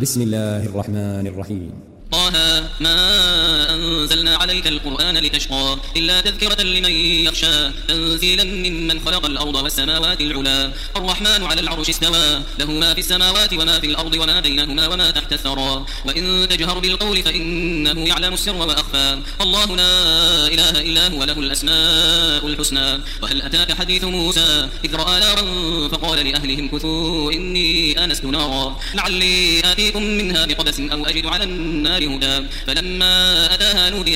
بسم الله الرحمن الرحيم. طه ما أنزلنا عليك القرآن لتشقى إلا تذكرة لمن يخشى تنزيلا ممن خلق الأرض والسماوات العلا الرحمن على العرش استوى له ما في السماوات وما في الأرض وما بينهما وما تحت الثرى وإن تجهر بالقول فإنه يعلم السر وأخفى الله لا إله إلا هو له الأسماء الحسنى وهل أتاك حديث موسى إذ رأى نارا فقال لأهلهم كثوا إني آنست نارا لعلي آتيكم منها بقبس أو أجد على النار هدى فلما أتاها نودي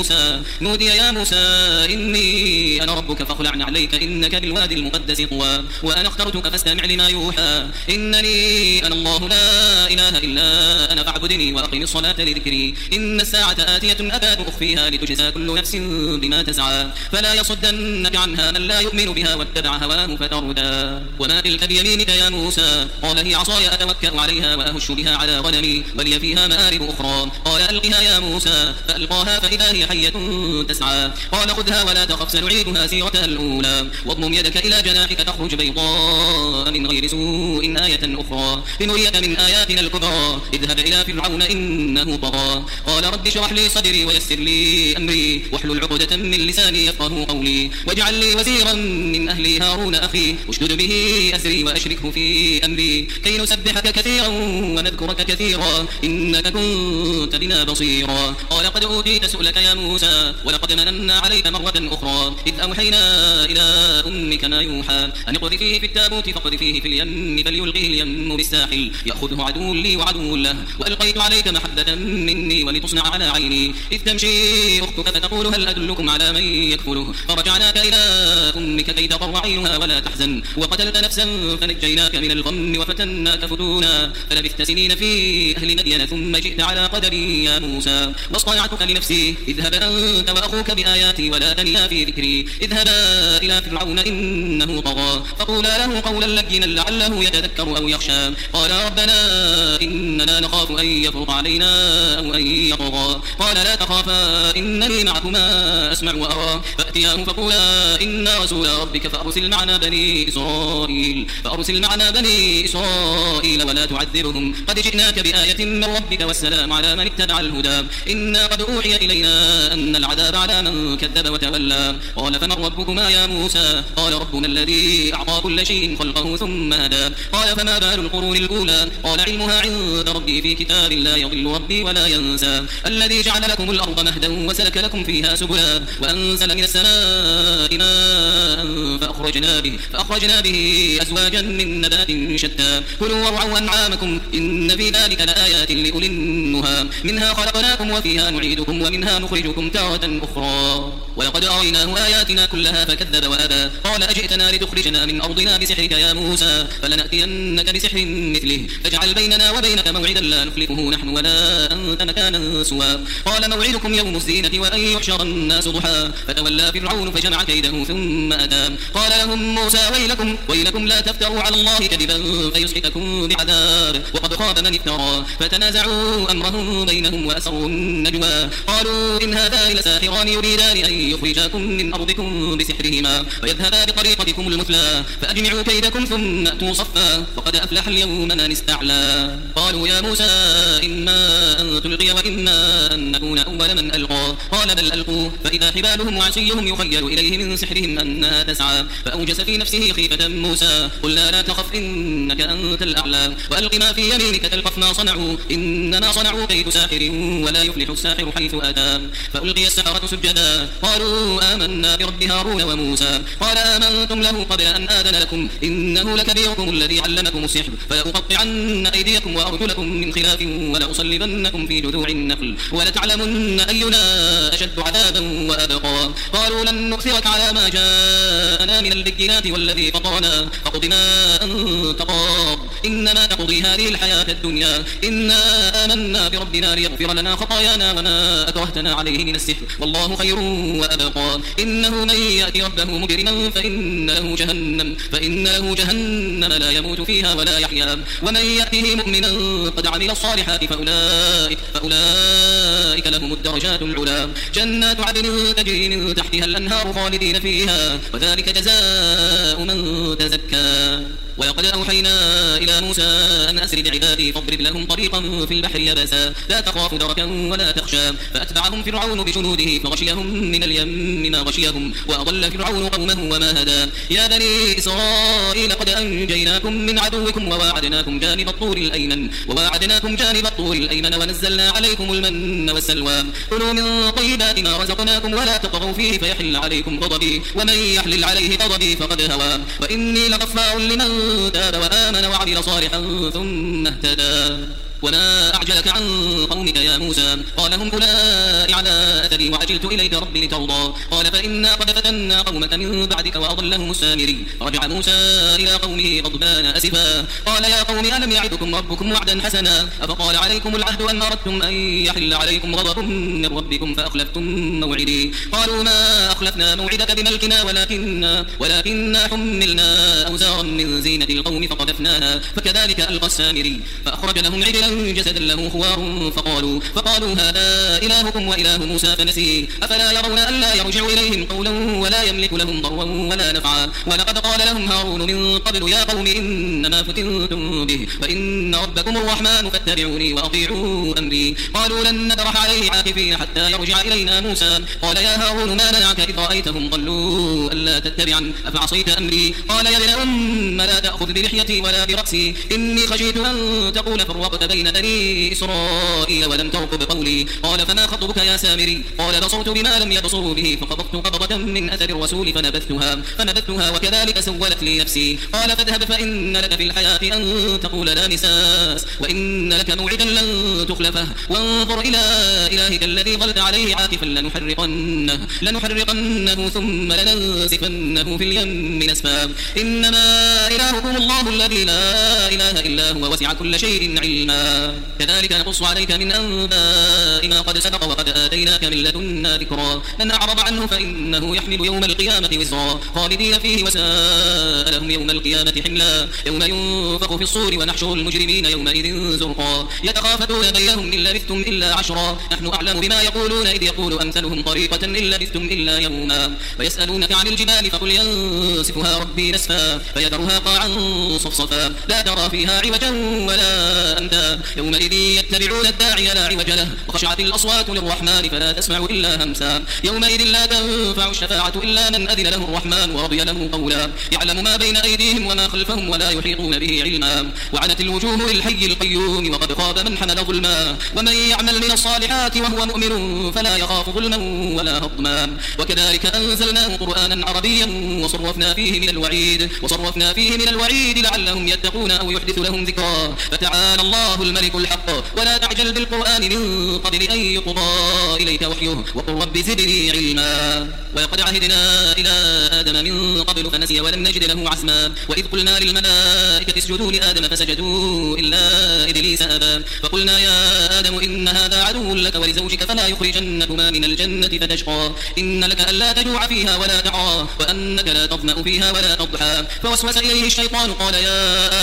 يا موسى إني أنا ربك فاخلع عليك إنك بالوادي المقدس طوى وأنا اخترتك فاستمع لما يوحى إنني أنا الله لا إله إلا أنا فاعبدني وأقم الصلاة لذكري إن الساعة آتية أكاد أخفيها لتجزى كل نفس بما تسعى فلا يصدنك عنها من لا يؤمن بها واتبع هواه فتردى وما تلك بيمينك يا موسى قال هي عصاي أتوكأ عليها وأهش بها على غنمي ولي فيها مآرب أخرى قال ألقها يا موسى فألقاها فإذا هي حية تسعى قال خذها ولا تخف سنعيدها سيرتها الأولى واضمم يدك إلى جناحك تخرج بيضاء من غير سوء آية أخرى لنريك من آياتنا الكبرى اذهب إلى فرعون إنه طغى قال رب اشرح لي صدري ويسر لي أمري واحلل عقدة من لساني يفقهوا قولي واجعل لي وزيرا من أهلي هارون أخي اشدد به أزري وأشركه في أمري كي نسبحك كثيرا ونذكرك كثيرا إنك كنت بنا بصيرا قال قد أوتيت سؤلك يا موسى ولقد مننا عليك مرة أخرى إذ أوحينا إلى أمك ما يوحى أن اقذفيه في التابوت فاقذفيه في اليم فليلقيه اليم بالساحل يأخذه عدو لي وعدو له وألقيت عليك محبة مني ولتصنع على عيني إذ تمشي أختك فتقول هل أدلكم على من يكفله فرجعناك إلى أمك كي تقر عينها ولا تحزن وقتلت نفسا فنجيناك من الغم وفتناك فتونا فلبثت سنين في أهل مدين ثم جئت على قدري يا موسى واصطنعتك لنفسي اذهب أنت وأخوك بآياتي ولا تنيا في ذكري اذهبا إلى فرعون إنه طغى فقولا له قولا لينا لعله يتذكر أو يخشى قال ربنا إننا نخاف أن يفرط علينا أو أن يطغى قال لا تخافا إنني معكما أسمع وأرى فأتياه فقولا إنا رسول ربك فأرسل معنا بني إسرائيل ولا تعذبهم قد جئناك بآية من ربك والسلام على من اتبع الهدى إنا قد أوحي إلينا أن العذاب على من كذب وتولى قال فمن ربكما يا موسى قال ربنا الذي أعطى كل شيء خلقه ثم هدى قال فما بال القرون الأولى قال علمها عند ربي في كتاب لا يضل ربي ولا ينسى الذي جعل لكم الأرض مهدا وسلك لكم فيها سبلا وأنزل من السماء ماء فأخرجنا به أزواجا من نبات شتى كلوا وارعوا أنعامكم إن في ذلك لآيات لأولي النهى منها خلقناكم وفيها نعيدكم ومنها نخرجكم تارة أخرى ولقد أريناه آياتنا كلها فكذب وأبى قال أجئتنا لتخرجنا من أرضنا بسحرك يا موسى فلنأتينك بسحر مثله فاجعل بيننا وبينك موعدا لا نخلفه نحن ولا أنت مكانا سوى قال موعدكم يوم الزينة وأن يحشر الناس ضحى فتولى فرعون فجمع كيده ثم أتى قال لهم موسى ويلكم لا تفتروا على الله كذبا فيسحتكم بعذاب وقد خاب من افترى فتنازعوا أمرهم بينهم وأسروا النجوى قالوا إن هذان لساحران يريدان أن يخرجاكم من أرضكم بسحرهما ويذهبا بطريقتكم المثلى فأجمعوا كيدكم ثم أتوا صفا وقد أفلح اليوم من استعلى قالوا يا موسى إما أن تلقي وإما أن نكون أول من ألقى قال بل ألقوا فإذا حبالهم وعصيهم يخيل إليه من سحرهم أنها تسعى فأوجس في نفسه خيفة موسى قلنا لا تخف إنك أنت الأعلى وألق ما في يمينك تلقف ما صنعوا إنما صنعوا كيد ساحر ولا يفلح الساحر حيث أتى فألقي السحرة سجدا قالوا آمنا برب هارون وموسى قال آمنتم له قبل أن آذن لكم إنه لكبيركم الذي علمكم السحر فلأقطعن أيديكم وأرجلكم من خلاف ولأصلبنكم في جذوع النخل ولتعلمن أينا أشد عذابا وأبقى قالوا لن نؤثرك على ما جاءنا من البينات والذي فطرنا فاقض ما أنت قاض إنما تقضي هذه الحياة الدنيا إنا آمنا بربنا ليغفر لنا خطايانا وما أكرهتنا عليه من السحر والله خير وأبقى إنه من يأتي ربه مجرما فإن له جهنم لا يموت فيها ولا يحيا ومن يأته مؤمنا قد عمل الصالحات فأولئك لهم الدرجات العلى جنات عدن تجري من تحتها الأنهار خالدين فيها وذلك جزاء من تزكى ولقد أوحينا إلى موسى أن أسر بعبادي فاضرب لهم طريقا في البحر يبسا لا تخاف دركا ولا تخشى فأتبعهم فرعون بجنوده فغشيهم من اليم ما غشيهم وأضل فرعون قومه وما هدى يا بني إسرائيل قد أنجيناكم من عدوكم وواعدناكم جانب الطور الأيمن ونزلنا عليكم المن والسلوى كلوا من طيبات ما رزقناكم ولا تطغوا فيه فيحل عليكم غضبي ومن يحلل عليه غضبي فقد هوى وإني لغفار لمن تاب وآمن وعمل صالحا ثم اهتدى وما أعجلك عن قومك يا موسى قال هم أولئك على أثري وعجلت إليك ربي لترضى قال فإنا قد فتنا قومك من بعدك وأضلهم السامري فرجع موسى إلى قومه غضبان أسفا قال يا قوم ألم يعدكم ربكم وعدا حسنا أفقال عليكم العهد أن أردتم أن يحل عليكم غضب من ربكم فأخلفتم موعدي قالوا ما أخلفنا موعدك بملكنا ولكننا حملنا أوزارا من زينة القوم فقذفناها فكذلك ألقى السامري فأخرج لهم عجلا جسدا له خوار فقالوا هذا إلهكم وإله موسى فنسي أفلا يرون ألا يرجع إليهم قولا ولا يملك لهم ضرا ولا نفعا ولقد قال لهم هارون من قبل يا قوم إنما فتنتم به فإن ربكم الرحمن فاتبعوني وأطيعوا أمري قالوا لن نبرح عليه عاكفين حتى يرجع إلينا موسى قال يا هارون ما منعك إذ رأيتهم ضلوا ألا تتبعن أفعصيت أمري قال يا ابن أم لا تأخذ بلحيتي ولا برأسي إني خشيت أن تقول فرقت بين بني إسرائيل ولم ترقب قولي قال فما خطبك يا سامري قال بصرت بما لم يبصروا به فقبضت قبضة من أثر الرسول فنبذتها وكذلك سولت لي نفسي قال فاذهب فإن لك في الحياة أن تقول لا مساس وإن لك موعدا لن تخلفه وانظر إلى إلهك الذي ظلت عليه عاكفا لنحرقنه ثم لننسفنه في اليم نسفا إنما إلهكم الله الذي لا إله إلا هو وسع كل شيء علما كذلك نقص عليك من أنباء ما قد سبق وقد آتيناك من لدنا ذكرا من أعرض عنه فإنه يحمل يوم القيامة وزرا خالدين فيه وساء لهم يوم القيامة حملا يوم ينفخ في الصور ونحشر المجرمين يومئذ زرقا يتخافتون بينهم إن لبثتم إلا عشرا نحن أعلم بما يقولون إذ يقول أمثلهم طريقة إن لبثتم إلا يوما ويسألونك عن الجبال فقل ينسفها ربي نسفا فيذرها قاعا صفصفا لا ترى فيها عوجا ولا أمتا يومئذ يتبعون الداعي لا عوج له وخشعت الأصوات للرحمن فلا تسمع إلا همسا يومئذ لا تنفع الشفاعة إلا من أذن له الرحمن ورضي له قولا يعلم ما بين أيديهم وما خلفهم ولا يحيطون به علما وعنت الوجوه للحي القيوم وقد خاب من حمل ظلما ومن يعمل من الصالحات وهو مؤمن فلا يخاف ظلما ولا هضما وكذلك أنزلناه قرآنا عربيا وصرفنا فيه من الوعيد لعلهم يتقون أو يحدث لهم ذكرا فتعالى الله الملك الحق ولا تعجل بالقرآن من قبل أن يقضى إليك وحيه وقل رب زدني علما ولقد عهدنا إلى آدم من قبل فنسي ولم نجد له عزما وإذ قلنا للملائكة اسجدوا لآدم فسجدوا إلا إبليس أبى فقلنا يا آدم إن هذا عدو لك ولزوجك فلا يخرجنكما من الجنة فتشقى إن لك ألا تجوع فيها ولا تعرى وأنك لا تظمأ فيها ولا تضحى فوسوس إليه الشيطان قال يا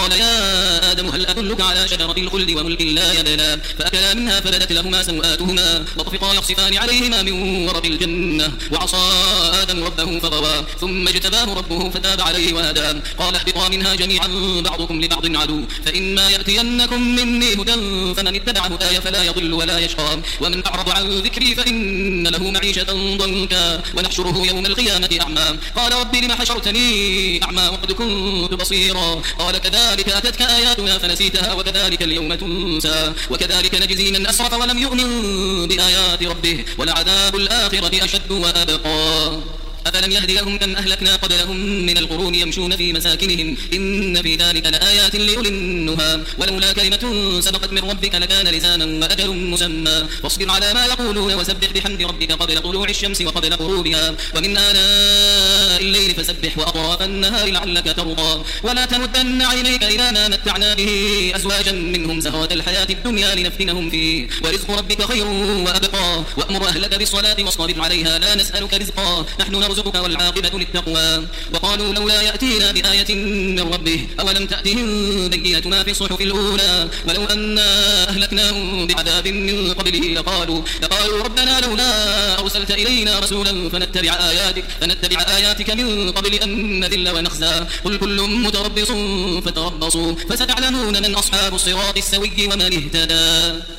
آدم هل أدلك على شجرة الخلد وملك لا يبلى فأكلا منها فبدت لهما سوآتهما وطفقا يخصفان عليهما من ورق الجنة وعصى آدم ربه فغوى ثم اجتباه ربه فتاب عليه وهدى قال اهبطا منها جميعا بعضكم لبعض عدو فإما يأتينكم مني هدى فمن اتبع هداي فلا يضل ولا يشقى ومن أعرض عن ذكري فإن له معيشة ضنكا ونحشره يوم القيامة أعمى قال رب لم حشرتني أعمى وقد كنت بصيرا قال كذلك أتتك آياتنا فنسيتها وكذلك اليوم تنسى وكذلك نجزي من أسرف ولم يؤمن بآيات ربه ولعذاب الآخرة أشد وأبقى أفلم يهد لهم كم أهلكنا قبلهم من القرون يمشون في مساكنهم إن في ذلك لآيات لأولي النهى ولولا كلمة سبقت من ربك لكان لزاما وأجل مسمى واصبر على ما يقولون وسبح بحمد ربك قبل طلوع الشمس وقبل غروبها ومن آناء الليل فسبح وأطراف النهار لعلك ترضى ولا تمدن عينيك إلى ما متعنا به أزواجا منهم زهرة الحياة الدنيا لنفتنهم فيه ورزق ربك خير وأبقى وأمر أهلك بالصلاة واصطبر عليها لا نسألك رزقا نحن نرزقك يرزقك والعاقبة للتقوى. وقالوا لولا يأتينا بآية من ربه أولم تأتهم بينة ما في الصحف الأولى ولو أنا أهلكناهم بعذاب من قبله لقالوا ربنا لولا أرسلت إلينا رسولا فنتبع آياتك من قبل أن نذل ونخزى قل كل متربص فتربصوا فستعلمون من أصحاب الصراط السوي ومن اهتدى.